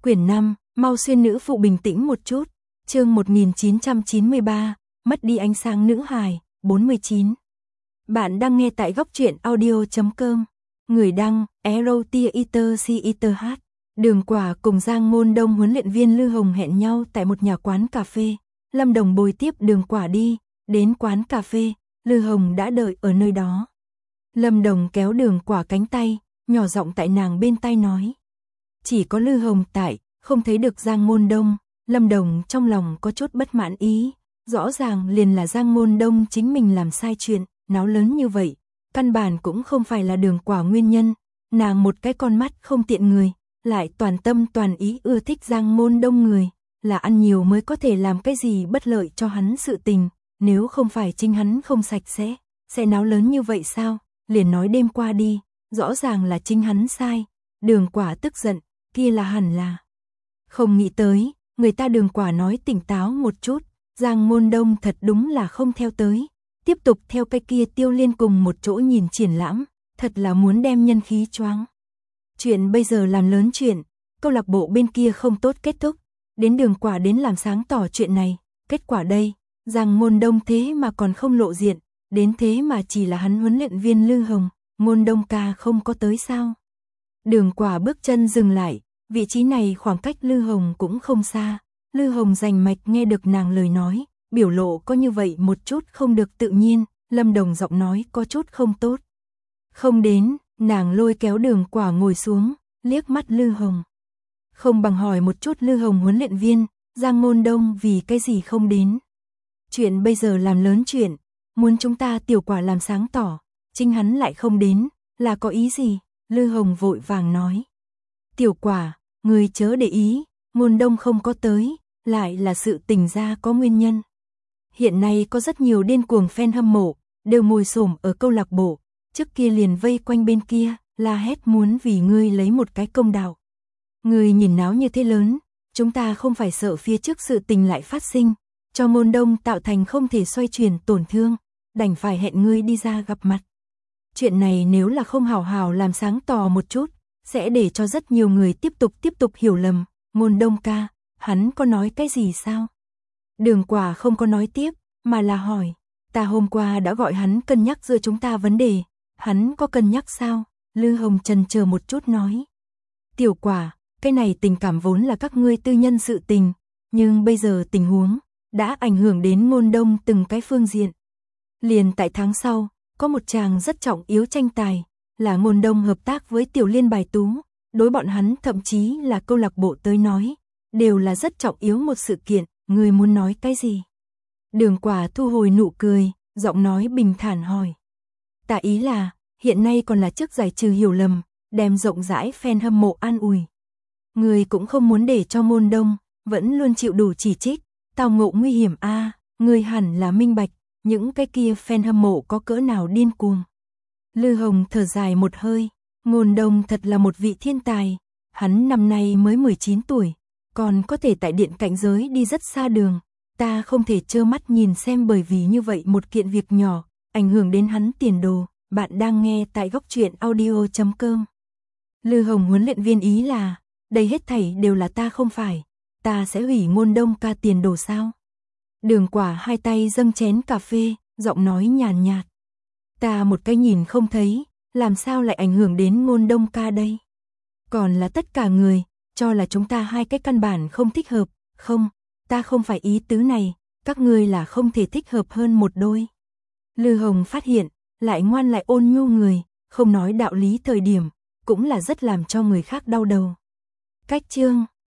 Quyển 5, mau xuyên nữ phụ bình tĩnh một chút. Chương 1993, mất đi ánh sáng nữ hài, 49. Bạn đang nghe tại góc truyện audio.com. Người đăng, Erotiater. Đường Quả cùng Giang Ngôn Đông huấn luyện viên Lư Hồng hẹn nhau tại một nhà quán cà phê. Lâm Đồng bồi tiếp Đường Quả đi, đến quán cà phê, Lư Hồng đã đợi ở nơi đó. Lâm Đồng kéo Đường Quả cánh tay, nhỏ giọng tại nàng bên tai nói. Chỉ có Lư Hồng tại, không thấy được Giang Ngôn Đông. Lâm Đồng trong lòng có chút bất mãn ý, rõ ràng liền là Giang Ngôn Đông chính mình làm sai chuyện, náo lớn như vậy, căn bản cũng không phải là Đường Quả nguyên nhân, nàng một cái con mắt không tiện người, lại toàn tâm toàn ý ưa thích Giang Ngôn Đông người, là ăn nhiều mới có thể làm cái gì bất lợi cho hắn sự tình, nếu không phải chính hắn không sạch sẽ náo lớn như vậy sao, liền nói đêm qua đi, rõ ràng là chính hắn sai. Đường Quả tức giận, kia là hẳn là. Không nghĩ tới, người ta Đường Quả nói tỉnh táo một chút, Giang Ngôn Đông thật đúng là không theo tới, tiếp tục theo cái kia Tiêu Liên cùng một chỗ nhìn triển lãm, thật là muốn đem nhân khí choáng. Chuyện bây giờ làm lớn chuyện, câu lạc bộ bên kia không tốt kết thúc, đến Đường Quả đến làm sáng tỏ chuyện này, kết quả đây, Giang Ngôn Đông thế mà còn không lộ diện, đến thế mà chỉ là hắn huấn luyện viên Lư Hồng, Ngôn Đông ca không có tới sao. Đường Quả bước chân dừng lại, vị trí này khoảng cách Lư Hồng cũng không xa, Lư Hồng rành mạch nghe được nàng lời nói, biểu lộ có như vậy một chút không được tự nhiên, Lâm Đồng giọng nói có chút không tốt. Không đến, nàng lôi kéo Đường Quả ngồi xuống, liếc mắt Lư Hồng. Không bằng hỏi một chút Lư Hồng huấn luyện viên, Giang Ngôn Đông vì cái gì không đến. Chuyện bây giờ làm lớn chuyện, muốn chúng ta Tiểu Quả làm sáng tỏ, chính hắn lại không đến, là có ý gì? Lư Hồng vội vàng nói. Tiểu Quả, người chớ để ý, Ngôn Đông không có tới, lại là sự tình ra có nguyên nhân. Hiện nay có rất nhiều điên cuồng fan hâm mộ, đều ngồi xổm ở câu lạc bộ, trước kia liền vây quanh bên kia, la hét muốn vì ngươi lấy một cái công đạo. Ngươi nhìn náo như thế lớn, chúng ta không phải sợ phía trước sự tình lại phát sinh, cho Ngôn Đông tạo thành không thể xoay chuyển tổn thương, đành phải hẹn ngươi đi ra gặp mặt. Chuyện này nếu là không hào hào làm sáng tỏ một chút, sẽ để cho rất nhiều người tiếp tục hiểu lầm. Ngôn Đông ca, hắn có nói cái gì sao? Đường Quả không có nói tiếp, mà là hỏi, ta hôm qua đã gọi hắn cân nhắc giữa chúng ta vấn đề, hắn có cân nhắc sao? Lư Hồng chần chờ một chút nói. Tiểu Quả, cái này tình cảm vốn là các ngươi tư nhân sự tình, nhưng bây giờ tình huống đã ảnh hưởng đến Ngôn Đông từng cái phương diện. Liền tại tháng sau, có một chàng rất trọng yếu tranh tài, là Ngôn Đông hợp tác với Tiểu Liên bài tú, đối bọn hắn thậm chí là câu lạc bộ tới nói, đều là rất trọng yếu một sự kiện, người muốn nói cái gì? Đường Quả thu hồi nụ cười, giọng nói bình thản hỏi. Tả ý là, hiện nay còn là trước giải trừ hiểu lầm, đem rộng rãi fan hâm mộ an ủi. Người cũng không muốn để cho Ngôn Đông, vẫn luôn chịu đủ chỉ trích, tao ngộ nguy hiểm người hẳn là minh bạch, những cái kia fan hâm mộ có cỡ nào điên cuồng. Lư Hồng thở dài một hơi, Ngôn Đông thật là một vị thiên tài, hắn năm nay mới 19 tuổi, còn có thể tại điện cảnh giới đi rất xa đường, ta không thể trơ mắt nhìn xem bởi vì như vậy một kiện việc nhỏ, ảnh hưởng đến hắn tiền đồ. Bạn đang nghe tại góc truyện audio.com. Lư Hồng huấn luyện viên ý là, đây hết thảy đều là ta không phải, ta sẽ hủy Ngôn Đông ca tiền đồ sao? Đường Quả hai tay dâng chén cà phê, giọng nói nhàn nhạt. Ta một cái nhìn không thấy, làm sao lại ảnh hưởng đến Ngôn Đông ca đây? Còn là tất cả người, cho là chúng ta hai cái căn bản không thích hợp, không, ta không phải ý tứ này, các ngươi là không thể thích hợp hơn một đôi. Lư Hồng phát hiện, lại ngoan lại ôn nhu người, không nói đạo lý thời điểm, cũng là rất làm cho người khác đau đầu. Cách chương